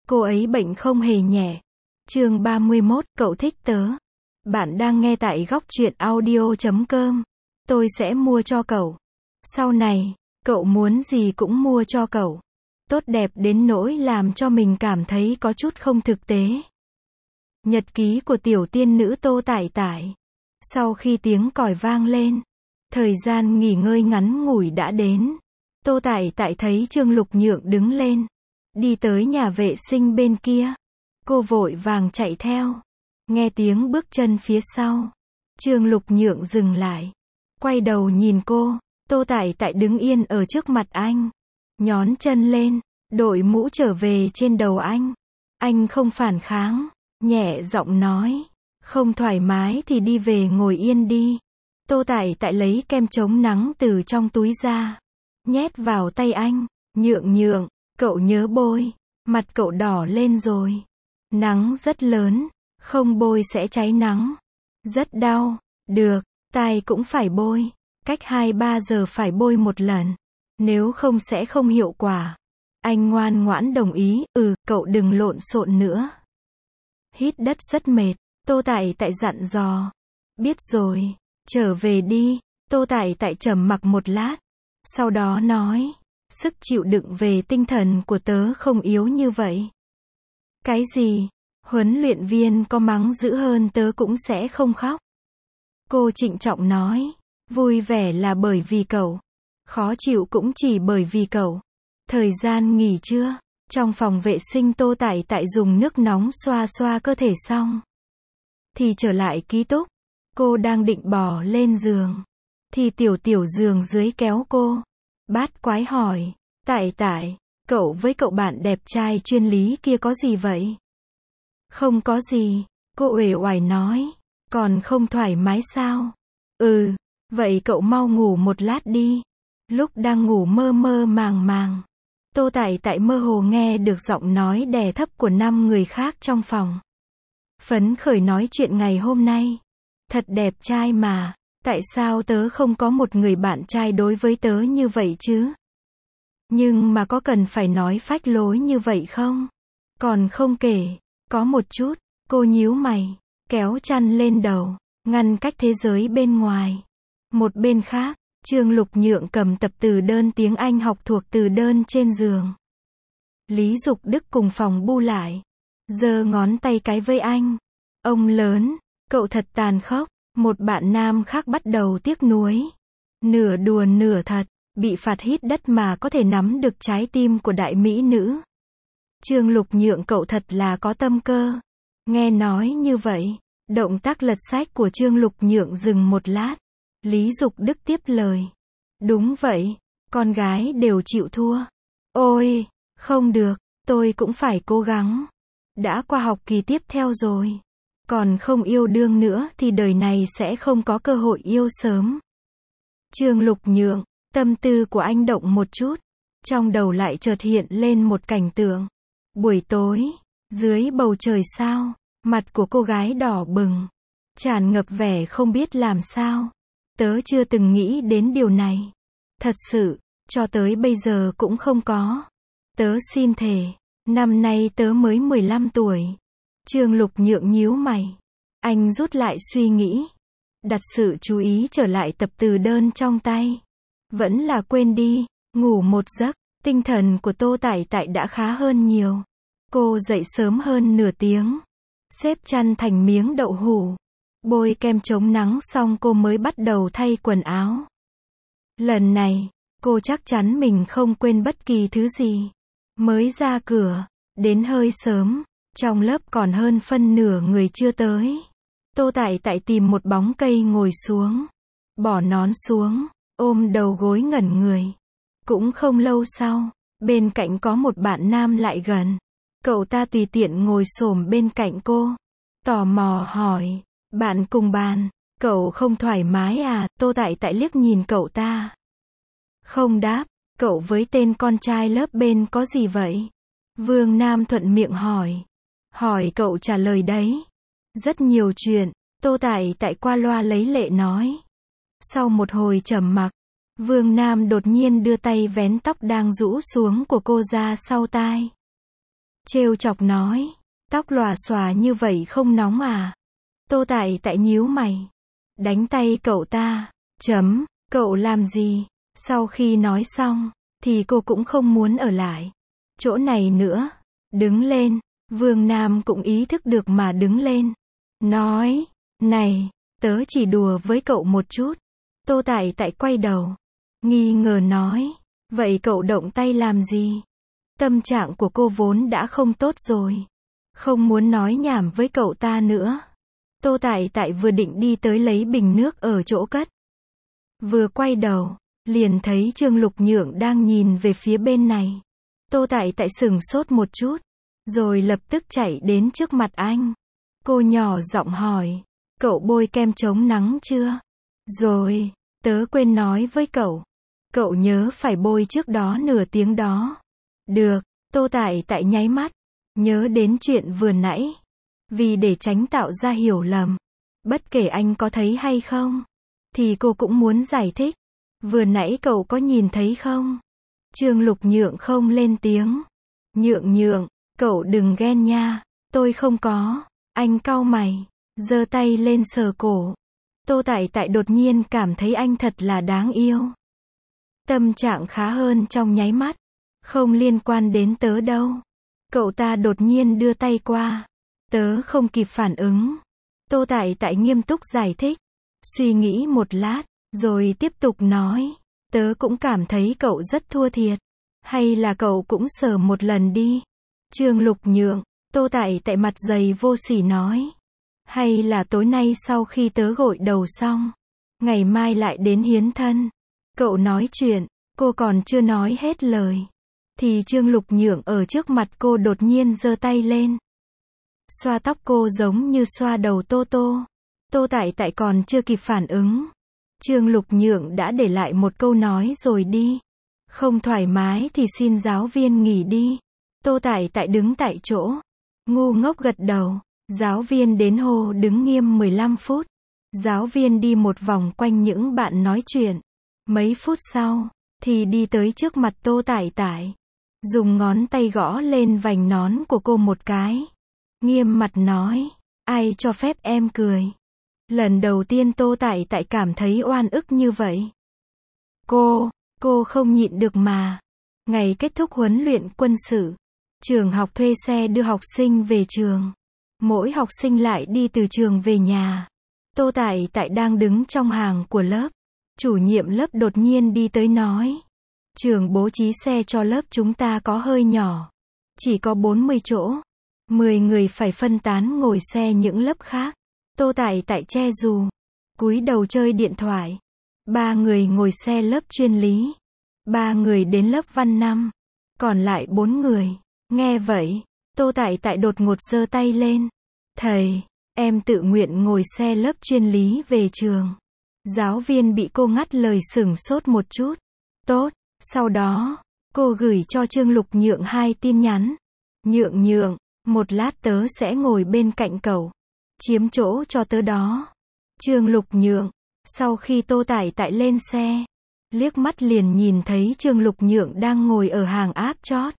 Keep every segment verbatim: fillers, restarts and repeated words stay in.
cô ấy bệnh không hề nhẹ. Chương ba mươi mốt, cậu thích tớ. Bạn đang nghe tại góc truyện audio chấm com. Tôi sẽ mua cho cậu. Sau này, cậu muốn gì cũng mua cho cậu. Tốt đẹp đến nỗi làm cho mình cảm thấy có chút không thực tế. Nhật ký của tiểu tiên nữ Tô Tải Tải. Sau khi tiếng còi vang lên, thời gian nghỉ ngơi ngắn ngủi đã đến. Tô Tải Tải thấy Trương Lục Nhượng đứng lên, đi tới nhà vệ sinh bên kia. Cô vội vàng chạy theo. Nghe tiếng bước chân phía sau, Trương Lục Nhượng dừng lại, quay đầu nhìn cô. Tô Tải Tải đứng yên ở trước mặt anh, nhón chân lên, đội mũ trở về trên đầu anh. Anh không phản kháng, nhẹ giọng nói, không thoải mái thì đi về ngồi yên đi. Tô Tải Tải lấy kem chống nắng từ trong túi ra, nhét vào tay anh. Nhượng nhượng, cậu nhớ bôi, mặt cậu đỏ lên rồi. Nắng rất lớn, không bôi sẽ cháy nắng. Rất đau. Được, tai cũng phải bôi. Cách hai ba giờ phải bôi một lần. Nếu không sẽ không hiệu quả. Anh ngoan ngoãn đồng ý. Ừ, cậu đừng lộn xộn nữa. Hít đất rất mệt. Tô Tải Tải dặn dò. Biết rồi, trở về đi. Tô Tải Tải trầm mặc một lát. Sau đó nói, sức chịu đựng về tinh thần của tớ không yếu như vậy. Cái gì? Huấn luyện viên có mắng dữ hơn tớ cũng sẽ không khóc. Cô trịnh trọng nói, vui vẻ là bởi vì cậu, khó chịu cũng chỉ bởi vì cậu. Thời gian nghỉ trưa, trong phòng vệ sinh Tô Tải Tải dùng nước nóng xoa xoa cơ thể xong, thì trở lại ký túc. Cô đang định bò lên giường, thì tiểu tiểu giường dưới kéo cô. Bát quái hỏi, Tải Tải, cậu với cậu bạn đẹp trai chuyên lý kia có gì vậy? Không có gì, cô uể oải nói. Còn không thoải mái sao? Ừ, vậy cậu mau ngủ một lát đi. Lúc đang ngủ mơ mơ màng màng, Tô Tải Tải mơ hồ nghe được giọng nói đè thấp của năm người khác trong phòng. Phấn khởi nói chuyện ngày hôm nay. Thật đẹp trai mà, tại sao tớ không có một người bạn trai đối với tớ như vậy chứ? Nhưng mà có cần phải nói phách lối như vậy không? Còn không kể, có một chút. Cô nhíu mày, kéo chăn lên đầu, ngăn cách thế giới bên ngoài. Một bên khác, Trương Lục Nhượng cầm tập từ đơn tiếng Anh học thuộc từ đơn trên giường. Lý Dục Đức cùng phòng bu lại, giơ ngón tay cái với anh. Ông lớn, cậu thật tàn khốc. Một bạn nam khác bắt đầu tiếc nuối. Nửa đùa nửa thật, bị phạt hít đất mà có thể nắm được trái tim của đại mỹ nữ. Trương Lục Nhượng cậu thật là có tâm cơ. Nghe nói như vậy, động tác lật sách của Trương Lục Nhượng dừng một lát. Lý Dục Đức tiếp lời. Đúng vậy, con gái đều chịu thua. Ôi, không được, tôi cũng phải cố gắng. Đã qua học kỳ tiếp theo rồi. Còn không yêu đương nữa thì đời này sẽ không có cơ hội yêu sớm. Trương Lục Nhượng, tâm tư của anh động một chút. Trong đầu lại chợt hiện lên một cảnh tượng. Buổi tối, dưới bầu trời sao, mặt của cô gái đỏ bừng, tràn ngập vẻ không biết làm sao. Tớ chưa từng nghĩ đến điều này. Thật sự, cho tới bây giờ cũng không có. Tớ xin thề, năm nay tớ mới mười lăm tuổi. Trương Lục Nhượng nhíu mày. Anh rút lại suy nghĩ. Đặt sự chú ý trở lại tập từ đơn trong tay. Vẫn là quên đi, ngủ một giấc. Tinh thần của Tô Tải Tải đã khá hơn nhiều. Cô dậy sớm hơn nửa tiếng. Xếp chăn thành miếng đậu hũ. Bôi kem chống nắng xong cô mới bắt đầu thay quần áo. Lần này, cô chắc chắn mình không quên bất kỳ thứ gì. Mới ra cửa, đến hơi sớm. Trong lớp còn hơn phân nửa người chưa tới. Tô Tải Tải tìm một bóng cây ngồi xuống. Bỏ nón xuống, ôm đầu gối ngẩn người. Cũng không lâu sau, bên cạnh có một bạn nam lại gần. Cậu ta tùy tiện ngồi xổm bên cạnh cô. Tò mò hỏi, bạn cùng bàn, cậu không thoải mái à? Tô Tải Tải liếc nhìn cậu ta. Không đáp, cậu với tên con trai lớp bên có gì vậy? Vương Nam thuận miệng hỏi. Hỏi cậu trả lời đấy. Rất nhiều chuyện, Tô Tải Tải qua loa lấy lệ nói. Sau một hồi trầm mặc, Vương Nam đột nhiên đưa tay vén tóc đang rũ xuống của cô ra sau tai. trêu chọc nói, tóc lòa xòa như vậy không nóng à? Tô Tại Tại nhíu mày, đánh tay cậu ta, chấm, cậu làm gì? Sau khi nói xong, thì cô cũng không muốn ở lại chỗ này nữa, đứng lên, Vương Nam cũng ý thức được mà đứng lên, nói, này, tớ chỉ đùa với cậu một chút. Tô Tại Tại quay đầu, nghi ngờ nói, vậy cậu động tay làm gì? Tâm trạng của cô vốn đã không tốt rồi, không muốn nói nhảm với cậu ta nữa. Tô Tại Tại vừa định đi tới lấy bình nước ở chỗ cất, vừa quay đầu, liền thấy Trương Lục Nhượng đang nhìn về phía bên này. Tô Tại Tại sửng sốt một chút, rồi lập tức chạy đến trước mặt anh. Cô nhỏ giọng hỏi, cậu bôi kem chống nắng chưa? Rồi, tớ quên nói với cậu, cậu nhớ phải bôi trước đó nửa tiếng đó. Được, Tô Tại Tại nháy mắt, nhớ đến chuyện vừa nãy. Vì để tránh tạo ra hiểu lầm, bất kể anh có thấy hay không, thì cô cũng muốn giải thích. Vừa nãy cậu có nhìn thấy không? Trương Lục Nhượng không lên tiếng. Nhượng nhượng, cậu đừng ghen nha. Tôi không có. Anh cau mày, giơ tay lên sờ cổ. Tô Tại Tại đột nhiên cảm thấy anh thật là đáng yêu. Tâm trạng khá hơn trong nháy mắt. Không liên quan đến tớ đâu. Cậu ta đột nhiên đưa tay qua. Tớ không kịp phản ứng. Tô Tại Tại nghiêm túc giải thích. Suy nghĩ một lát, rồi tiếp tục nói. Tớ cũng cảm thấy cậu rất thua thiệt. Hay là cậu cũng sờ một lần đi. Trương Lục Nhượng, Tô Tại Tại mặt dày vô sỉ nói. Hay là tối nay sau khi tớ gội đầu xong, ngày mai lại đến hiến thân. Cậu nói chuyện, cô còn chưa nói hết lời, thì Trương Lục Nhượng ở trước mặt cô đột nhiên giơ tay lên. Xoa tóc cô giống như xoa đầu Tô Tô. Tô Tại Tại còn chưa kịp phản ứng. Trương Lục Nhượng đã để lại một câu nói rồi đi. Không thoải mái thì xin giáo viên nghỉ đi. Tô Tại Tại đứng tại chỗ, ngu ngốc gật đầu. Giáo viên đến hô đứng nghiêm mười lăm phút. Giáo viên đi một vòng quanh những bạn nói chuyện. Mấy phút sau, thì đi tới trước mặt Tô Tại Tại. Dùng ngón tay gõ lên vành nón của cô một cái. Nghiêm mặt nói, ai cho phép em cười? Lần đầu tiên Tô Tại Tại cảm thấy oan ức như vậy. Cô, cô không nhịn được mà. Ngày kết thúc huấn luyện quân sự, trường học thuê xe đưa học sinh về trường. Mỗi học sinh lại đi từ trường về nhà. Tô Tại Tại đang đứng trong hàng của lớp. Chủ nhiệm lớp đột nhiên đi tới nói. Trường bố trí xe cho lớp chúng ta có hơi nhỏ. Chỉ có bốn mươi chỗ. mười người phải phân tán ngồi xe những lớp khác. Tô Tại Tại che dù, cúi đầu chơi điện thoại. Ba người ngồi xe lớp chuyên lý. Ba người đến lớp văn năm. Còn lại bốn người. Nghe vậy, Tô Tại Tại đột ngột giơ tay lên. Thầy, em tự nguyện ngồi xe lớp chuyên lý về trường. Giáo viên bị cô ngắt lời sửng sốt một chút. Tốt, sau đó, cô gửi cho Trương Lục Nhượng hai tin nhắn. Nhượng nhượng, một lát tớ sẽ ngồi bên cạnh cậu. Chiếm chỗ cho tớ đó. Trương Lục Nhượng, sau khi Tô Tại Tại lên xe, liếc mắt liền nhìn thấy Trương Lục Nhượng đang ngồi ở hàng áp chót.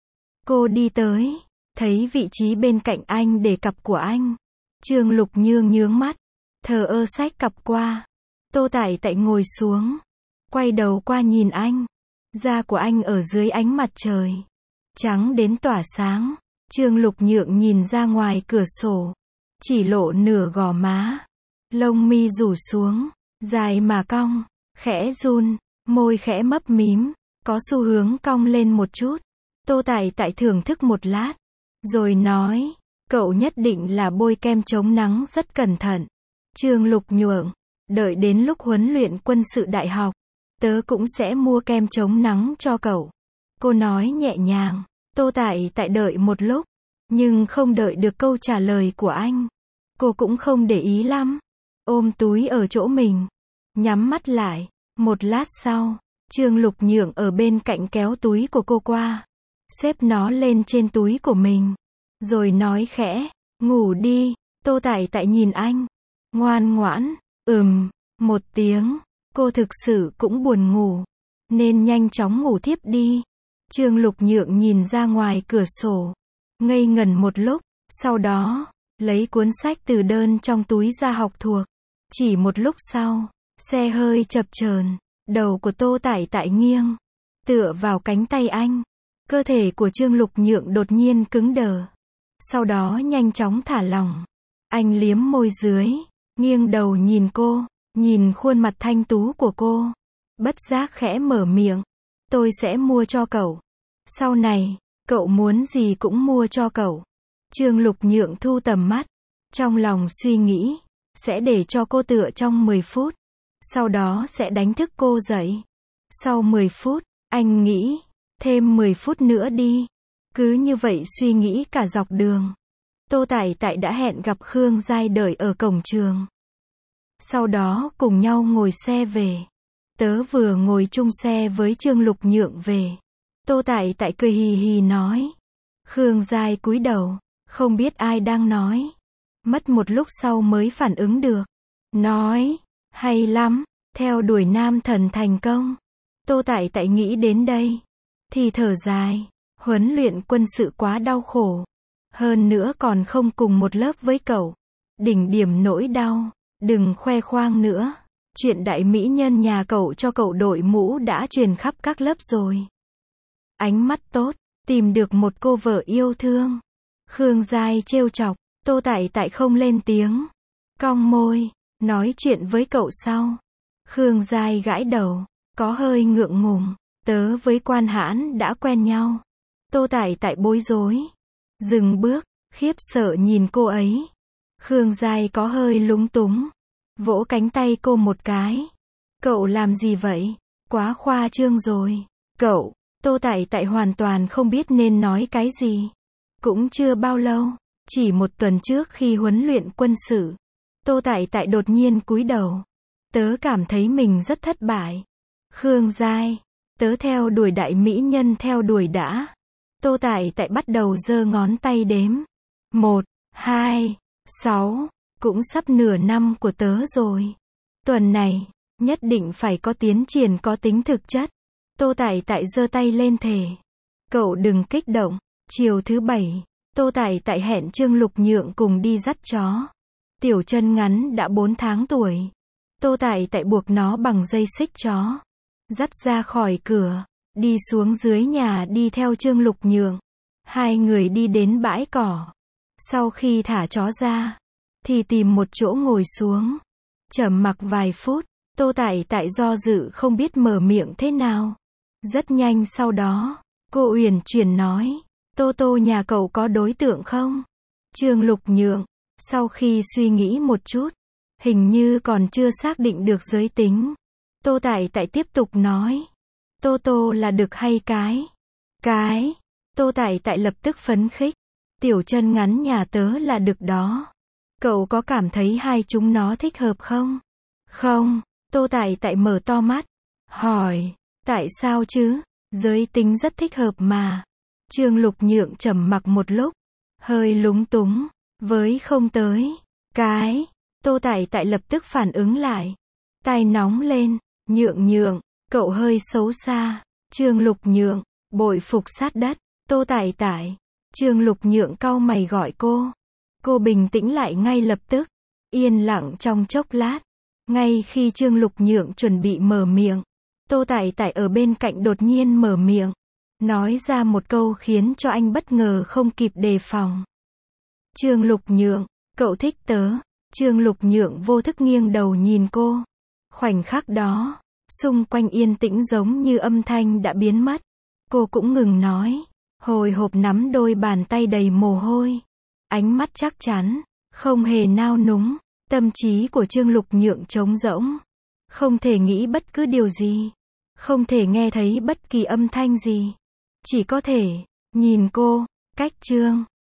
Cô đi tới, thấy vị trí bên cạnh anh để cặp của anh. Trương Lục Nhượng nhướng mắt, thờ ơ xách cặp qua. Tô Tại Tại ngồi xuống, quay đầu qua nhìn anh. Da của anh ở dưới ánh mặt trời, trắng đến tỏa sáng. Trương Lục Nhượng nhìn ra ngoài cửa sổ, chỉ lộ nửa gò má. Lông mi rủ xuống, dài mà cong, khẽ run, môi khẽ mấp mím, có xu hướng cong lên một chút. Tô Tại Tại thưởng thức một lát, rồi nói, cậu nhất định là bôi kem chống nắng rất cẩn thận. Trương Lục Nhượng, đợi đến lúc huấn luyện quân sự đại học, tớ cũng sẽ mua kem chống nắng cho cậu. Cô nói nhẹ nhàng. Tô Tại Tại đợi một lúc, nhưng không đợi được câu trả lời của anh. Cô cũng không để ý lắm, ôm túi ở chỗ mình, nhắm mắt lại. Một lát sau, Trương Lục Nhượng ở bên cạnh kéo túi của cô qua, xếp nó lên trên túi của mình, rồi nói khẽ, ngủ đi. Tô Tại Tại nhìn anh, ngoan ngoãn, ừm, một tiếng. Cô thực sự cũng buồn ngủ, nên nhanh chóng ngủ thiếp đi. Trương Lục Nhượng nhìn ra ngoài cửa sổ, ngây ngẩn một lúc, sau đó, lấy cuốn sách từ đơn trong túi ra học thuộc. Chỉ một lúc sau, xe hơi chập chờn, đầu của Tô Tải Tại nghiêng, tựa vào cánh tay anh. Cơ thể của Trương Lục Nhượng đột nhiên cứng đờ. Sau đó nhanh chóng thả lỏng. Anh liếm môi dưới, nghiêng đầu nhìn cô, nhìn khuôn mặt thanh tú của cô. Bất giác khẽ mở miệng. Tôi sẽ mua cho cậu. Sau này, cậu muốn gì cũng mua cho cậu. Trương Lục Nhượng thu tầm mắt. Trong lòng suy nghĩ, sẽ để cho cô tựa trong mười phút. Sau đó sẽ đánh thức cô dậy. Sau mười phút, anh nghĩ, thêm mười phút nữa đi. Cứ như vậy suy nghĩ cả dọc đường. Tô Tải Tại đã hẹn gặp Khương Giai đợi ở cổng trường. Sau đó cùng nhau ngồi xe về. Tớ vừa ngồi chung xe với Trương Lục Nhượng về. Tô Tải Tại cười hì hì nói. Khương Giai cúi đầu, không biết ai đang nói. Mất một lúc sau mới phản ứng được. Nói, hay lắm, theo đuổi nam thần thành công. Tô Tải Tại nghĩ đến đây, thì thở dài. Huấn luyện quân sự quá đau khổ. Hơn nữa còn không cùng một lớp với cậu. Đỉnh điểm nỗi đau. Đừng khoe khoang nữa. Chuyện đại mỹ nhân nhà cậu cho cậu đội mũ đã truyền khắp các lớp rồi. Ánh mắt tốt, tìm được một cô vợ yêu thương. Khương Giai trêu chọc. Tô Tải Tại không lên tiếng. Cong môi, nói chuyện với cậu sau. Khương Giai gãi đầu, có hơi ngượng ngùng. Tớ với Quan Hãn đã quen nhau. Tô Tải Tại bối rối. Dừng bước, khiếp sợ nhìn cô ấy. Khương Giai có hơi lúng túng. Vỗ cánh tay cô một cái. Cậu làm gì vậy? Quá khoa trương rồi. Cậu, Tô Tải Tại hoàn toàn không biết nên nói cái gì. Cũng chưa bao lâu, chỉ một tuần trước khi huấn luyện quân sự. Tô Tải Tại đột nhiên cúi đầu. Tớ cảm thấy mình rất thất bại. Khương Giai, tớ theo đuổi đại mỹ nhân theo đuổi đã. Tô Tải Tại bắt đầu giơ ngón tay đếm. Một, hai, sáu, cũng sắp nửa năm của tớ rồi. Tuần này, nhất định phải có tiến triển có tính thực chất. Tô Tải Tại giơ tay lên thề. Cậu đừng kích động. Chiều thứ bảy, Tô Tải Tại hẹn Trương Lục Nhượng cùng đi dắt chó. Tiểu Chân Ngắn đã bốn tháng tuổi. Tô Tải Tại buộc nó bằng dây xích chó. Dắt ra khỏi cửa. Đi xuống dưới nhà đi theo Trương Lục Nhượng. Hai người đi đến bãi cỏ. Sau khi thả chó ra, thì tìm một chỗ ngồi xuống. Trầm mặc vài phút, Tô Tải Tại do dự không biết mở miệng thế nào. Rất nhanh sau đó, cô uyển chuyển nói. Tô Tô nhà cậu có đối tượng không? Trương Lục Nhượng, sau khi suy nghĩ một chút, hình như còn chưa xác định được giới tính. Tô Tải Tại tiếp tục nói. Tô Tô là đực hay cái? Cái. Tô Tải Tại lập tức phấn khích. Tiểu Chân Ngắn nhà tớ là đực đó. Cậu có cảm thấy hai chúng nó thích hợp không? Không. Tô Tải Tại mở to mắt. Hỏi. Tại sao chứ? Giới tính rất thích hợp mà. Trương Lục Nhượng trầm mặc một lúc. Hơi lúng túng. Với không tới. Cái. Tô Tải Tại lập tức phản ứng lại. Tai nóng lên. Nhượng Nhượng. Cậu hơi xấu xa. Trương Lục Nhượng. Bội phục sát đất. Tô Tải Tại. Trương Lục Nhượng cau mày gọi cô. Cô bình tĩnh lại ngay lập tức. Yên lặng trong chốc lát. Ngay khi Trương Lục Nhượng chuẩn bị mở miệng, Tô Tải Tại ở bên cạnh đột nhiên mở miệng. Nói ra một câu khiến cho anh bất ngờ không kịp đề phòng. Trương Lục Nhượng, cậu thích tớ. Trương Lục Nhượng vô thức nghiêng đầu nhìn cô. Khoảnh khắc đó, xung quanh yên tĩnh giống như âm thanh đã biến mất. Cô cũng ngừng nói. Hồi hộp nắm đôi bàn tay đầy mồ hôi. Ánh mắt chắc chắn, không hề nao núng. Tâm trí của Trương Lục Nhượng trống rỗng. Không thể nghĩ bất cứ điều gì. Không thể nghe thấy bất kỳ âm thanh gì. Chỉ có thể nhìn cô. Cách Trương